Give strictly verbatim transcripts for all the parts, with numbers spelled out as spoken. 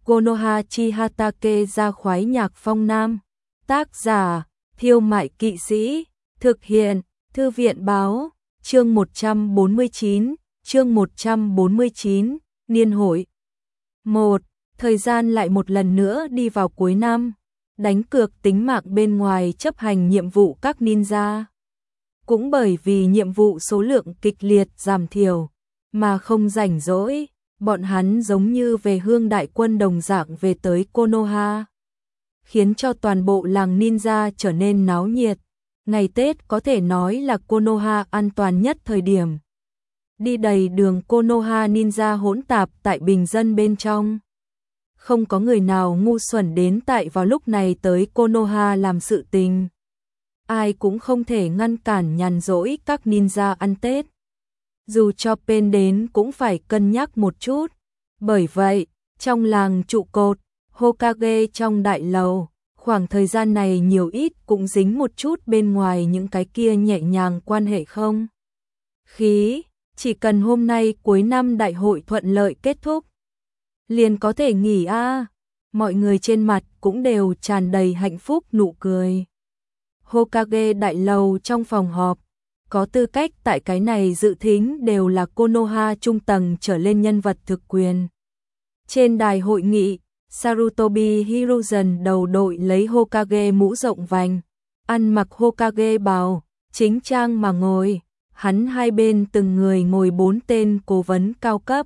Konoha chi Hatake ra khoái nhạc phong nam. Tác giả, Thiêu Mại Kỵ Sĩ. Thực hiện, Thư viện báo. Chương một trăm bốn mươi chín, chương một trăm bốn mươi chín, Niên hội. một. Thời gian lại một lần nữa đi vào cuối năm, đánh cược tính mạng bên ngoài chấp hành nhiệm vụ các ninja. Cũng bởi vì nhiệm vụ số lượng kịch liệt giảm thiểu, mà không rảnh rỗi, bọn hắn giống như về hương đại quân đồng dạng về tới Konoha, khiến cho toàn bộ làng ninja trở nên náo nhiệt. Ngày Tết có thể nói là Konoha an toàn nhất thời điểm. Đi đầy đường Konoha ninja hỗn tạp tại bình dân bên trong. Không có người nào ngu xuẩn đến tại vào lúc này tới Konoha làm sự tình. Ai cũng không thể ngăn cản nhàn rỗi các ninja ăn Tết. Dù cho Pen đến cũng phải cân nhắc một chút. Bởi vậy, trong làng trụ cột, Hokage trong đại lầu, khoảng thời gian này nhiều ít cũng dính một chút bên ngoài những cái kia nhẹ nhàng quan hệ không khí. Chỉ cần hôm nay cuối năm đại hội thuận lợi kết thúc, liền có thể nghỉ a. À. Mọi người trên mặt cũng đều tràn đầy hạnh phúc nụ cười. Hokage đại lầu trong phòng họp, có tư cách tại cái này dự thính đều là Konoha trung tầng trở lên nhân vật thực quyền. Trên đài hội nghị, Sarutobi Hiruzen đầu đội lấy Hokage mũ rộng vành, ăn mặc Hokage bào, chính trang mà ngồi, hắn hai bên từng người ngồi bốn tên cố vấn cao cấp.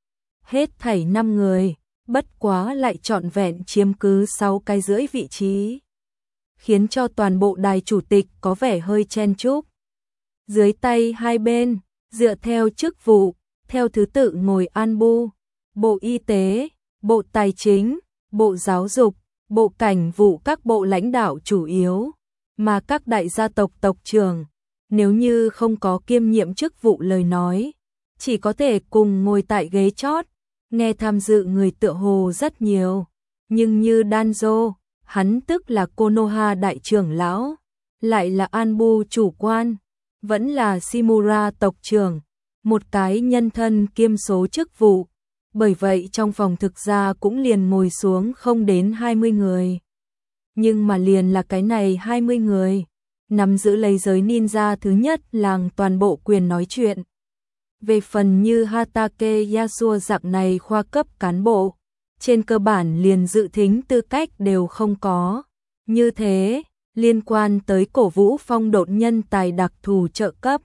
Hết thảy năm người, bất quá lại trọn vẹn chiếm cứ sáu cái rưỡi vị trí, khiến cho toàn bộ đài chủ tịch có vẻ hơi chen chúc. Dưới tay hai bên, dựa theo chức vụ, theo thứ tự ngồi Anbu, Bộ Y tế, Bộ Tài chính, Bộ Giáo dục, Bộ Cảnh vụ các bộ lãnh đạo chủ yếu, mà các đại gia tộc tộc trưởng, nếu như không có kiêm nhiệm chức vụ lời nói, chỉ có thể cùng ngồi tại ghế chót, nghe tham dự người tựa hồ rất nhiều. Nhưng như Danzo, hắn tức là Konoha đại trưởng lão, lại là Anbu chủ quan, vẫn là Shimura tộc trưởng, một cái nhân thân kiêm số chức vụ. Bởi vậy trong phòng thực ra cũng liền ngồi xuống không đến hai mươi người. Nhưng mà liền là cái này hai mươi người, nắm giữ lấy giới ninja thứ nhất làng toàn bộ quyền nói chuyện. Về phần như Hatake Yasuo dạng này khoa cấp cán bộ, trên cơ bản liền dự thính tư cách đều không có. Như thế, liên quan tới cổ vũ phong độn nhân tài đặc thù trợ cấp.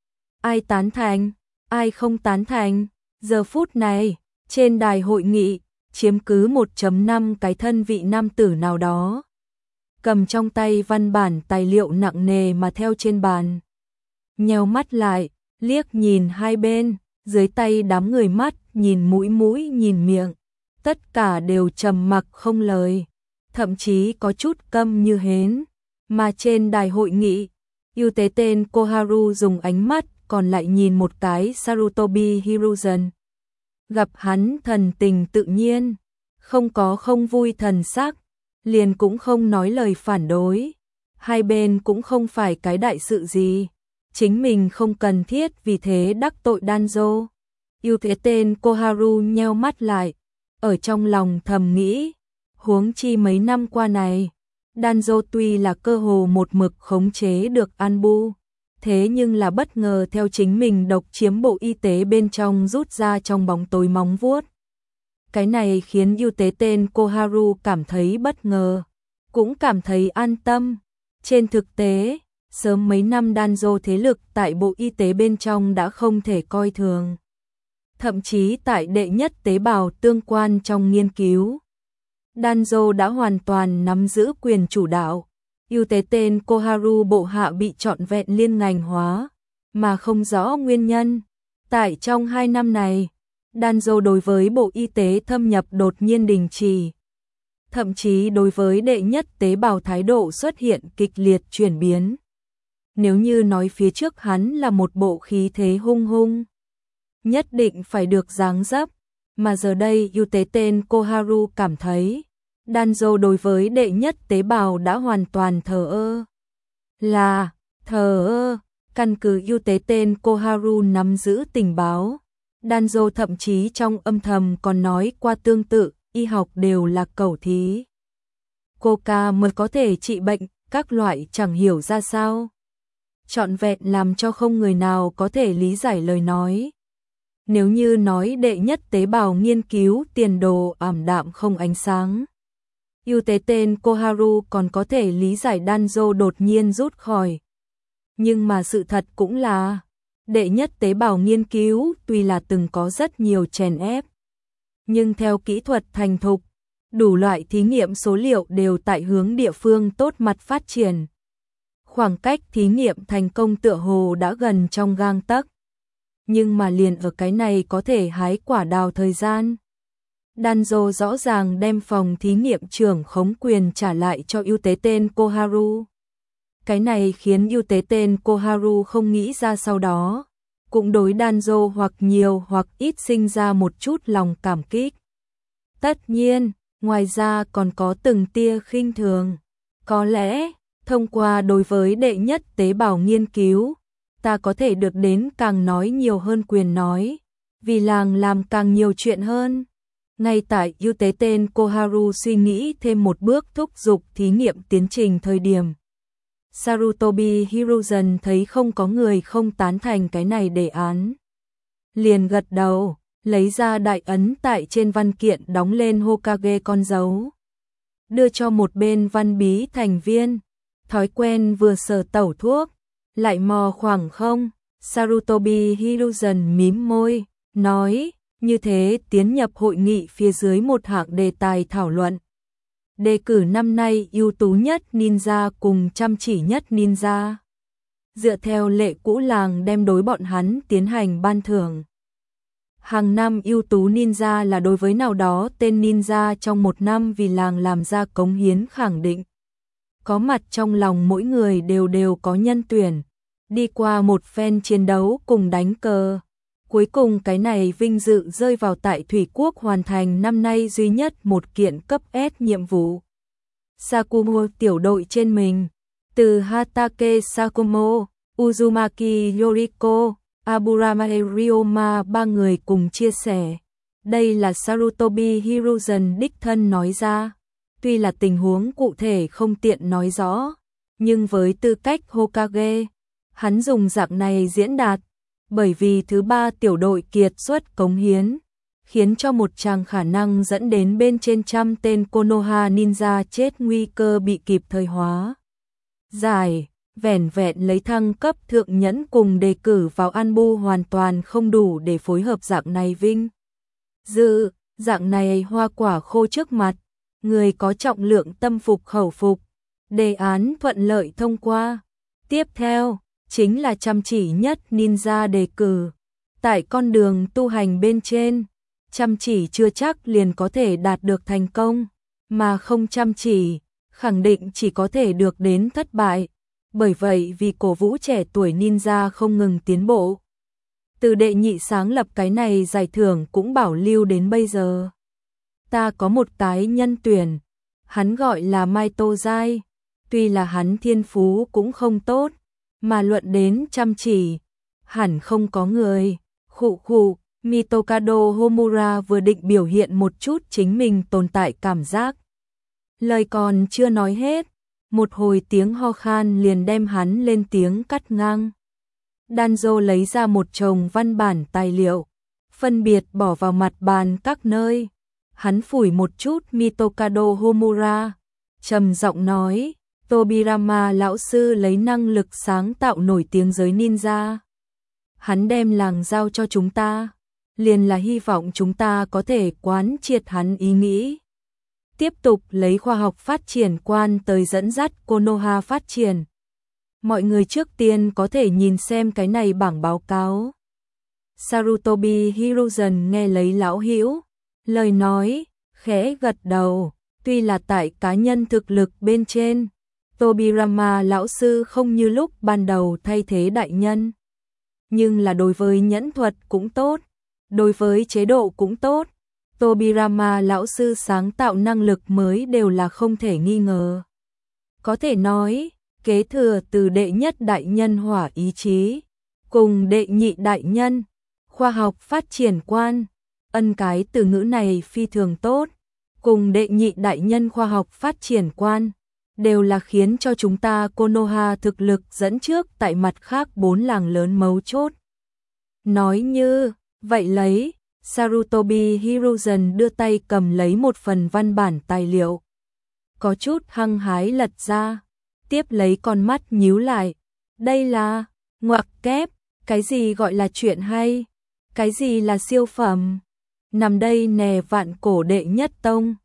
Ai tán thành, ai không tán thành, giờ phút này, trên đài hội nghị, chiếm cứ một phẩy năm cái thân vị nam tử nào đó. Cầm trong tay văn bản tài liệu nặng nề mà theo trên bàn. Nheo mắt lại, liếc nhìn hai bên, dưới tay đám người mắt, nhìn mũi mũi nhìn miệng. Tất cả đều trầm mặc không lời, thậm chí có chút câm như hến. Mà trên đài hội nghị, ưu tế tên Koharu dùng ánh mắt còn lại nhìn một cái Sarutobi Hiruzen. Gặp hắn thần tình tự nhiên, không có không vui thần sắc, liền cũng không nói lời phản đối. Hai bên cũng không phải cái đại sự gì, chính mình không cần thiết vì thế đắc tội Danzo. Ưu thế tên Koharu nheo mắt lại, ở trong lòng thầm nghĩ, huống chi mấy năm qua này, Danzo tuy là cơ hồ một mực khống chế được Anbu, thế nhưng là bất ngờ theo chính mình độc chiếm bộ y tế bên trong rút ra trong bóng tối móng vuốt. Cái này khiến ưu tế tên Koharu cảm thấy bất ngờ, cũng cảm thấy an tâm. Trên thực tế, sớm mấy năm Danzo thế lực tại bộ y tế bên trong đã không thể coi thường. Thậm chí tại đệ nhất tế bào tương quan trong nghiên cứu, Danzo đã hoàn toàn nắm giữ quyền chủ đạo. Ưu tế tên Koharu bộ hạ bị trọn vẹn liên ngành hóa, mà không rõ nguyên nhân. Tại trong hai năm này, Danzo đối với bộ y tế thâm nhập đột nhiên đình chỉ. Thậm chí đối với đệ nhất tế bào thái độ xuất hiện kịch liệt chuyển biến. Nếu như nói phía trước hắn là một bộ khí thế hung hung, nhất định phải được dáng dấp, mà giờ đây ưu tế tên Koharu cảm thấy Danzo đối với đệ nhất tế bào đã hoàn toàn thờ ơ. Là, thờ ơ, căn cứ ưu tế tên Koharu nắm giữ tình báo. Danzo thậm chí trong âm thầm còn nói qua tương tự, y học đều là cẩu thí. Coca mới có thể trị bệnh, các loại chẳng hiểu ra sao. Trọn vẹn làm cho không người nào có thể lý giải lời nói. Nếu như nói đệ nhất tế bào nghiên cứu tiền đồ ảm đạm không ánh sáng, ưu tế tên Koharu còn có thể lý giải Danzo đột nhiên rút khỏi. Nhưng mà sự thật cũng là, đệ nhất tế bào nghiên cứu tuy là từng có rất nhiều chèn ép, nhưng theo kỹ thuật thành thục, đủ loại thí nghiệm số liệu đều tại hướng địa phương tốt mặt phát triển. Khoảng cách thí nghiệm thành công tựa hồ đã gần trong gang tấc. Nhưng mà liền ở cái này có thể hái quả đào thời gian. Danzo rõ ràng đem phòng thí nghiệm trưởng khống quyền trả lại cho ưu tế tên Koharu. Cái này khiến ưu tế tên Koharu không nghĩ ra sau đó, cũng đối Danzo hoặc nhiều hoặc ít sinh ra một chút lòng cảm kích. Tất nhiên, ngoài ra còn có từng tia khinh thường. Có lẽ, thông qua đối với đệ nhất tế bào nghiên cứu, ta có thể được đến càng nói nhiều hơn quyền nói, vì làng làm càng nhiều chuyện hơn. Ngay tại ưu tế tên Koharu suy nghĩ thêm một bước thúc giục thí nghiệm tiến trình thời điểm, Sarutobi Hiruzen thấy không có người không tán thành cái này đề án. Liền gật đầu, lấy ra đại ấn tại trên văn kiện đóng lên Hokage con dấu. Đưa cho một bên văn bí thành viên, thói quen vừa sờ tẩu thuốc, lại mò khoảng không, Sarutobi Hiruzen mím môi, nói, như thế tiến nhập hội nghị phía dưới một hạng đề tài thảo luận. Đề cử năm nay ưu tú nhất ninja cùng chăm chỉ nhất ninja. Dựa theo lệ cũ làng đem đối bọn hắn tiến hành ban thưởng. Hàng năm ưu tú ninja là đối với nào đó tên ninja trong một năm vì làng làm ra cống hiến khẳng định. Có mặt trong lòng mỗi người đều đều có nhân tuyển. Đi qua một phen chiến đấu cùng đánh cờ. Cuối cùng cái này vinh dự rơi vào tại Thủy Quốc hoàn thành năm nay duy nhất một kiện cấp S nhiệm vụ. Sakumo tiểu đội trên mình, từ Hatake Sakumo, Uzumaki Yoriko, Aburama Ryoma ba người cùng chia sẻ. Đây là Sarutobi Hiruzen đích thân nói ra. Tuy là tình huống cụ thể không tiện nói rõ, nhưng với tư cách Hokage, hắn dùng dạng này diễn đạt. Bởi vì thứ ba tiểu đội kiệt xuất cống hiến, khiến cho một chàng khả năng dẫn đến bên trên trăm tên Konoha ninja chết nguy cơ bị kịp thời hóa. Giải, vẻn vẹn lấy thăng cấp thượng nhẫn cùng đề cử vào Anbu hoàn toàn không đủ để phối hợp dạng này vinh. Dự, dạng này hoa quả khô trước mặt, người có trọng lượng tâm phục khẩu phục, đề án thuận lợi thông qua. Tiếp theo, chính là chăm chỉ nhất ninja đề cử. Tại con đường tu hành bên trên, chăm chỉ chưa chắc liền có thể đạt được thành công, mà không chăm chỉ, khẳng định chỉ có thể được đến thất bại. Bởi vậy vì cổ vũ trẻ tuổi ninja không ngừng tiến bộ. Từ đệ nhị sáng lập cái này giải thưởng cũng bảo lưu đến bây giờ. Ta có một cái nhân tuyển, hắn gọi là Maito Zai, tuy là hắn thiên phú cũng không tốt, mà luận đến chăm chỉ, hẳn không có người. Khụ khụ, Mitokado Homura vừa định biểu hiện một chút chính mình tồn tại cảm giác. Lời còn chưa nói hết, một hồi tiếng ho khan liền đem hắn lên tiếng cắt ngang. Danzo lấy ra một chồng văn bản tài liệu, phân biệt bỏ vào mặt bàn các nơi. Hắn phủi một chút Mitokado Homura, trầm giọng nói, Tobirama lão sư lấy năng lực sáng tạo nổi tiếng giới ninja. Hắn đem làng giao cho chúng ta, liền là hy vọng chúng ta có thể quán triệt hắn ý nghĩ. Tiếp tục lấy khoa học phát triển quan tới dẫn dắt Konoha phát triển. Mọi người trước tiên có thể nhìn xem cái này bảng báo cáo. Sarutobi Hiruzen nghe lấy lão hữu lời nói, khẽ gật đầu, tuy là tại cá nhân thực lực bên trên, Tobirama lão sư không như lúc ban đầu thay thế đại nhân. Nhưng là đối với nhẫn thuật cũng tốt, đối với chế độ cũng tốt, Tobirama lão sư sáng tạo năng lực mới đều là không thể nghi ngờ. Có thể nói, kế thừa từ đệ nhất đại nhân hỏa ý chí, cùng đệ nhị đại nhân, khoa học phát triển quan, ân cái từ ngữ này phi thường tốt, cùng đệ nhị đại nhân khoa học phát triển quan, đều là khiến cho chúng ta Konoha thực lực dẫn trước tại mặt khác bốn làng lớn mấu chốt. Nói như, vậy lấy, Sarutobi Hiruzen đưa tay cầm lấy một phần văn bản tài liệu. Có chút hăng hái lật ra, tiếp lấy con mắt nhíu lại. Đây là, ngoặc kép, cái gì gọi là chuyện hay, cái gì là siêu phẩm. Nằm đây nè vạn cổ đệ nhất tông,